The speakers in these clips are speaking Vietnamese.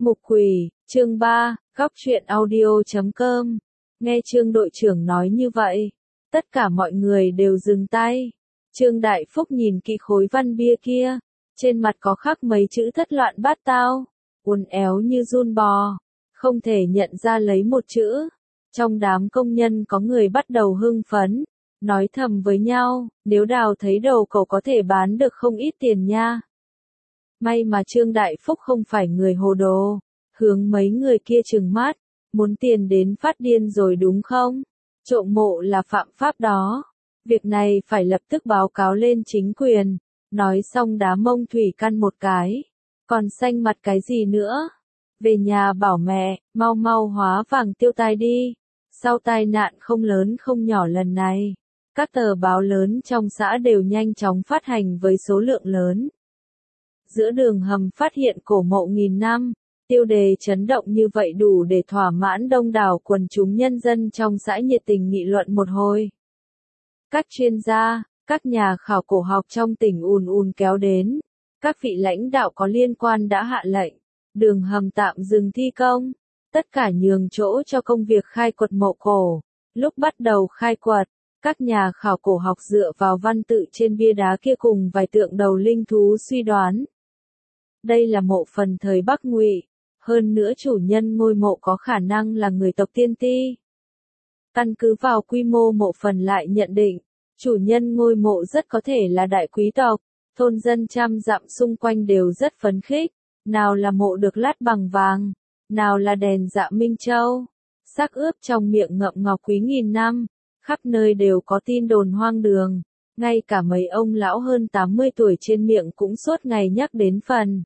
Mục Quỳ, chương 3, góc truyện audio.com. Nghe Trương đội trưởng nói như vậy, tất cả mọi người đều dừng tay. Trương Đại Phúc nhìn kỹ khối văn bia kia, trên mặt có khắc mấy chữ thất loạn bát tao, uốn éo như giun bò, không thể nhận ra lấy một chữ. Trong đám công nhân có người bắt đầu hưng phấn, nói thầm với nhau, nếu đào thấy đầu cậu có thể bán được không ít tiền nha. May mà Trương Đại Phúc không phải người hồ đồ, hướng mấy người kia trừng mắt, muốn tiền đến phát điên rồi đúng không? Trộm mộ là phạm pháp đó. Việc này phải lập tức báo cáo lên chính quyền. Nói xong đá mông Thủy Căn một cái. Còn xanh mặt cái gì nữa? Về nhà bảo mẹ, mau mau hóa vàng tiêu tai đi. Sau tai nạn không lớn không nhỏ lần này, các tờ báo lớn trong xã đều nhanh chóng phát hành với số lượng lớn. Giữa đường hầm phát hiện cổ mộ nghìn năm, tiêu đề chấn động như vậy đủ để thỏa mãn đông đảo quần chúng nhân dân trong xã nhiệt tình nghị luận một hồi. Các chuyên gia, các nhà khảo cổ học trong tỉnh ùn kéo đến, các vị lãnh đạo có liên quan đã hạ lệnh, đường hầm tạm dừng thi công, tất cả nhường chỗ cho công việc khai quật mộ cổ. Lúc bắt đầu khai quật, các nhà khảo cổ học dựa vào văn tự trên bia đá kia cùng vài tượng đầu linh thú suy đoán. Đây là mộ phần thời Bắc Ngụy, hơn nữa chủ nhân ngôi mộ có khả năng là người tộc Tiên Ti. Căn cứ vào quy mô mộ phần lại nhận định, chủ nhân ngôi mộ rất có thể là đại quý tộc, thôn dân trăm dặm xung quanh đều rất phấn khích, nào là mộ được lát bằng vàng, nào là đèn dạ Minh Châu, xác ướp trong miệng ngậm ngọc quý nghìn năm, khắp nơi đều có tin đồn hoang đường, ngay cả mấy ông lão hơn 80 tuổi trên miệng cũng suốt ngày nhắc đến phần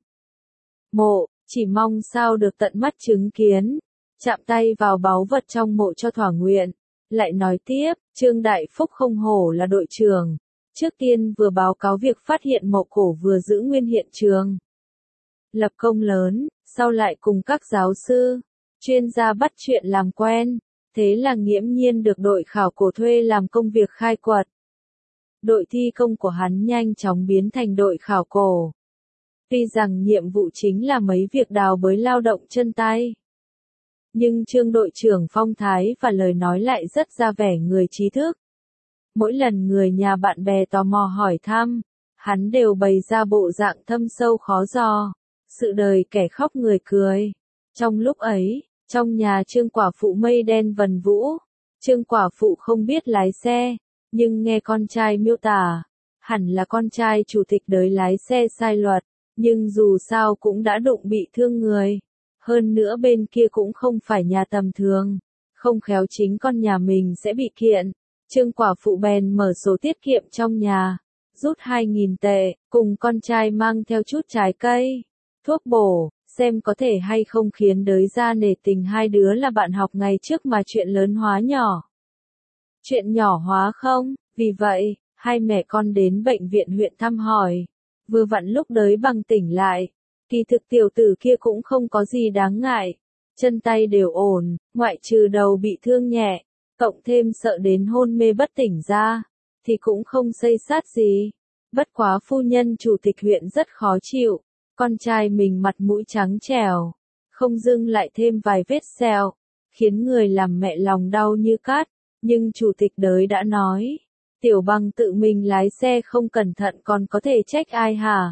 mộ, chỉ mong sao được tận mắt chứng kiến, chạm tay vào báu vật trong mộ cho thỏa nguyện. Lại nói tiếp, Trương Đại Phúc không hổ là đội trưởng, trước tiên vừa báo cáo việc phát hiện mộ cổ vừa giữ nguyên hiện trường. Lập công lớn, sau lại cùng các giáo sư, chuyên gia bắt chuyện làm quen, thế là nghiễm nhiên được đội khảo cổ thuê làm công việc khai quật. Đội thi công của hắn nhanh chóng biến thành đội khảo cổ. Tuy rằng nhiệm vụ chính là mấy việc đào bới lao động chân tay, nhưng Trương đội trưởng phong thái và lời nói lại rất ra vẻ người trí thức. Mỗi lần người nhà bạn bè tò mò hỏi thăm, hắn đều bày ra bộ dạng thâm sâu khó dò, sự đời kẻ khóc người cười. Trong lúc ấy, trong nhà Trương quả phụ mây đen vần vũ, Trương quả phụ không biết lái xe, nhưng nghe con trai miêu tả, hẳn là con trai chủ tịch đới lái xe sai luật, nhưng dù sao cũng đã đụng bị thương người. Hơn nữa bên kia cũng không phải nhà tầm thường, không khéo chính con nhà mình sẽ bị kiện. Trương quả phụ bèn mở sổ tiết kiệm trong nhà, rút 2.000 tệ, cùng con trai mang theo chút trái cây, thuốc bổ, xem có thể hay không khiến đới ra nể tình hai đứa là bạn học ngày trước mà chuyện lớn hóa nhỏ. Chuyện nhỏ hóa không, vì vậy, hai mẹ con đến bệnh viện huyện thăm hỏi, vừa vặn lúc đới bằng tỉnh lại. Kỳ thực tiểu tử kia cũng không có gì đáng ngại, chân tay đều ổn, ngoại trừ đầu bị thương nhẹ, cộng thêm sợ đến hôn mê bất tỉnh ra, thì cũng không xây sát gì. Bất quá phu nhân chủ tịch huyện rất khó chịu, con trai mình mặt mũi trắng trẻo, không dưng lại thêm vài vết sẹo, khiến người làm mẹ lòng đau như cát, nhưng chủ tịch đới đã nói, tiểu bằng tự mình lái xe không cẩn thận còn có thể trách ai hả?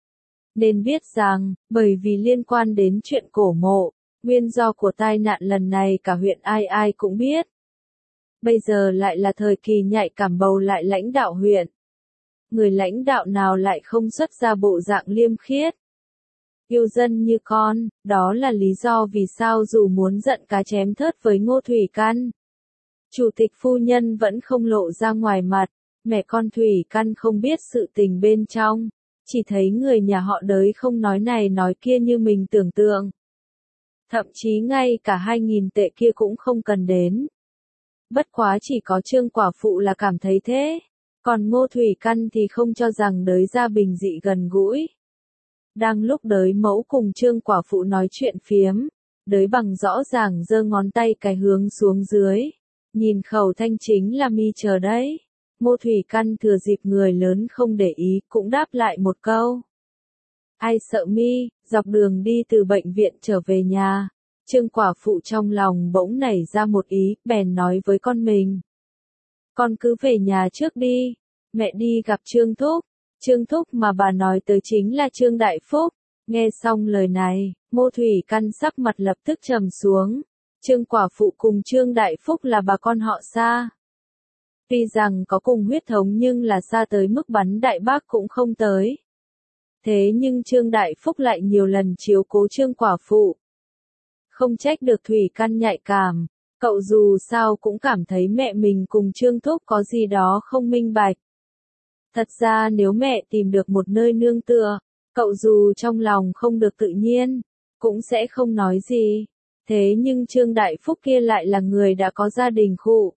Nên biết rằng, bởi vì liên quan đến chuyện cổ mộ, nguyên do của tai nạn lần này cả huyện ai ai cũng biết. Bây giờ lại là thời kỳ nhạy cảm bầu lại lãnh đạo huyện. Người lãnh đạo nào lại không xuất ra bộ dạng liêm khiết, yêu dân như con, đó là lý do vì sao dù muốn giận cá chém thớt với Ngô Thủy Căn, chủ tịch phu nhân vẫn không lộ ra ngoài mặt, mẹ con Thủy Căn không biết sự tình bên trong. Chỉ thấy người nhà họ đới không nói này nói kia như mình tưởng tượng. Thậm chí ngay cả 2.000 tệ kia cũng không cần đến. Bất quá chỉ có Trương quả phụ là cảm thấy thế. Còn Ngô Thủy Căn thì không cho rằng đới ra bình dị gần gũi. Đang lúc đới mẫu cùng Trương quả phụ nói chuyện phiếm, đới bằng rõ ràng giơ ngón tay cái hướng xuống dưới. Nhìn khẩu thanh chính là mi chờ đấy. Ngô Thủy Căn thừa dịp người lớn không để ý cũng đáp lại một câu. Ai sợ mi, Dọc đường đi từ bệnh viện trở về nhà, Trương quả phụ trong lòng bỗng nảy ra một ý, bèn nói với con mình. Con cứ về nhà trước đi, mẹ đi gặp Trương Thúc. Trương Thúc mà bà nói tới chính là Trương Đại Phúc. Nghe xong lời này, Ngô Thủy Căn sắc mặt lập tức trầm xuống. Trương quả phụ cùng Trương Đại Phúc là bà con họ xa. Tuy rằng có cùng huyết thống nhưng là xa tới mức bắn đại bác cũng không tới. Thế nhưng Trương Đại Phúc lại nhiều lần chiếu cố Trương quả phụ. Không trách được Thủy Căn nhạy cảm, cậu dù sao cũng cảm thấy mẹ mình cùng Trương Thúc có gì đó không minh bạch. Thật ra nếu mẹ tìm được một nơi nương tựa, cậu dù trong lòng không được tự nhiên, cũng sẽ không nói gì. Thế nhưng Trương Đại Phúc kia lại là người đã có gia đình khụ.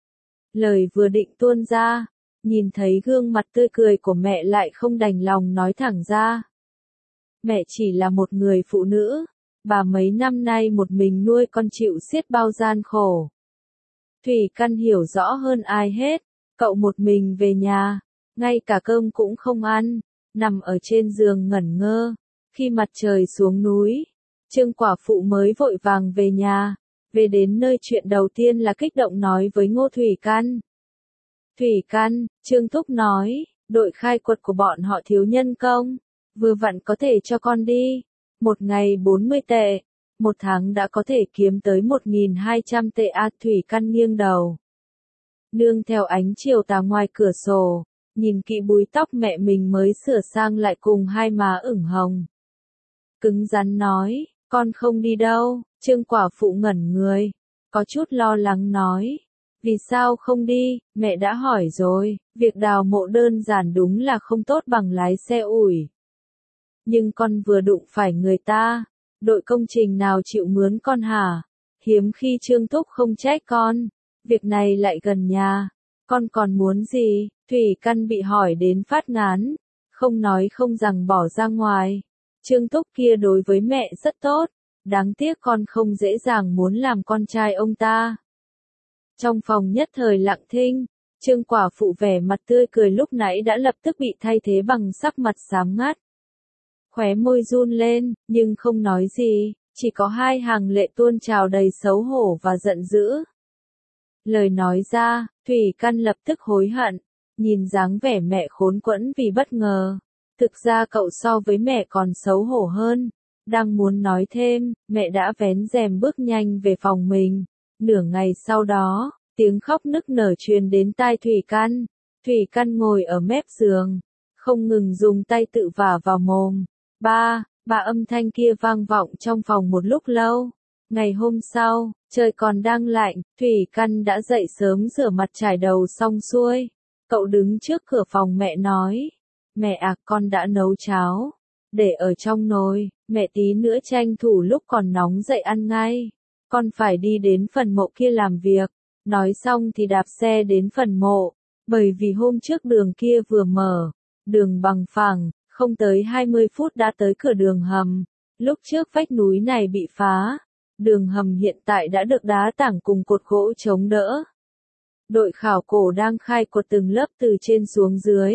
Lời vừa định tuôn ra, nhìn thấy gương mặt tươi cười của mẹ lại không đành lòng nói thẳng ra. Mẹ chỉ là một người phụ nữ, bà mấy năm nay một mình nuôi con chịu xiết bao gian khổ. Thủy Căn hiểu rõ hơn ai hết, cậu một mình về nhà, ngay cả cơm cũng không ăn, nằm ở trên giường ngẩn ngơ. Khi mặt trời xuống núi, Trương quả phụ mới vội vàng về nhà. Về đến nơi chuyện đầu tiên là kích động nói với Ngô Thủy Căn. Thủy Căn, Trương Thúc nói, đội khai quật của bọn họ thiếu nhân công, vừa vặn có thể cho con đi. Một ngày 40 tệ, một tháng đã có thể kiếm tới 1.200 tệ a. Thủy Căn nghiêng đầu. Nương theo ánh chiều tà ngoài cửa sổ, nhìn kỹ búi tóc mẹ mình mới sửa sang lại cùng hai má ửng hồng. Cứng rắn nói, con không đi đâu. Trương quả phụ ngẩn người, có chút lo lắng nói. Vì sao không đi, mẹ đã hỏi rồi, việc đào mộ đơn giản đúng là không tốt bằng lái xe ủi. Nhưng con vừa đụng phải người ta, đội công trình nào chịu mướn con hả? Hiếm khi Trương Thúc không trách con, việc này lại gần nhà, con còn muốn gì? Thủy Căn bị hỏi đến phát ngán, không nói không rằng bỏ ra ngoài. Trương Thúc kia đối với mẹ rất tốt. Đáng tiếc con không dễ dàng muốn làm con trai ông ta. Trong phòng nhất thời lặng thinh, Trương quả phụ vẻ mặt tươi cười lúc nãy đã lập tức bị thay thế bằng sắc mặt xám ngắt. Khóe môi run lên, nhưng không nói gì, chỉ có hai hàng lệ tuôn trào đầy xấu hổ và giận dữ. Lời nói ra, Thủy Căn lập tức hối hận, nhìn dáng vẻ mẹ khốn quẫn vì bất ngờ. Thực ra cậu so với mẹ còn xấu hổ hơn. Đang muốn nói thêm, mẹ đã vén rèm bước nhanh về phòng mình. Nửa ngày sau đó, tiếng khóc nức nở truyền đến tai Thủy Căn. Thủy Căn ngồi ở mép giường, không ngừng dùng tay tự vả vào mồm. Ba âm thanh kia vang vọng trong phòng một lúc lâu. Ngày hôm sau, trời còn đang lạnh, Thủy Căn đã dậy sớm rửa mặt trải đầu xong xuôi. Cậu đứng trước cửa phòng mẹ nói, mẹ à, con đã nấu cháo, để ở trong nồi, mẹ tí nữa tranh thủ lúc còn nóng dậy ăn ngay. Con phải đi đến phần mộ kia làm việc. Nói xong thì đạp xe đến phần mộ, bởi vì hôm trước đường kia vừa mở, đường bằng phẳng, không tới 20 phút đã tới cửa đường hầm. Lúc trước vách núi này bị phá, đường hầm hiện tại đã được đá tảng cùng cột gỗ chống đỡ. Đội khảo cổ đang khai quật từng lớp từ trên xuống dưới.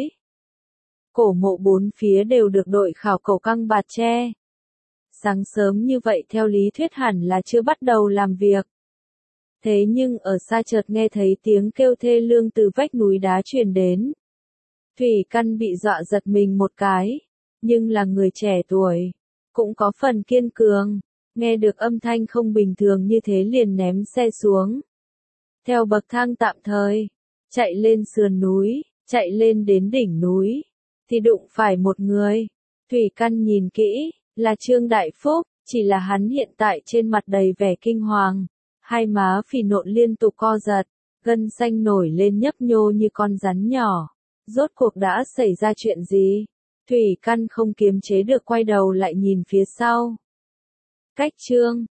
Cổ mộ bốn phía đều được đội khảo cổ căng bạt che. Sáng sớm như vậy theo lý thuyết hẳn là chưa bắt đầu làm việc. Thế nhưng ở xa chợt nghe thấy tiếng kêu thê lương từ vách núi đá truyền đến. Thủy Căn bị dọa giật mình một cái, nhưng là người trẻ tuổi, cũng có phần kiên cường, nghe được âm thanh không bình thường như thế liền ném xe xuống. Theo bậc thang tạm thời, chạy lên sườn núi, chạy lên đến đỉnh núi, thì đụng phải một người. Thủy Căn nhìn kỹ, là Trương Đại Phúc, chỉ là hắn hiện tại trên mặt đầy vẻ kinh hoàng, hai má phì nộn liên tục co giật, gân xanh nổi lên nhấp nhô như con rắn nhỏ. Rốt cuộc đã xảy ra chuyện gì? Thủy Căn không kiềm chế được quay đầu lại nhìn phía sau. Cách Trương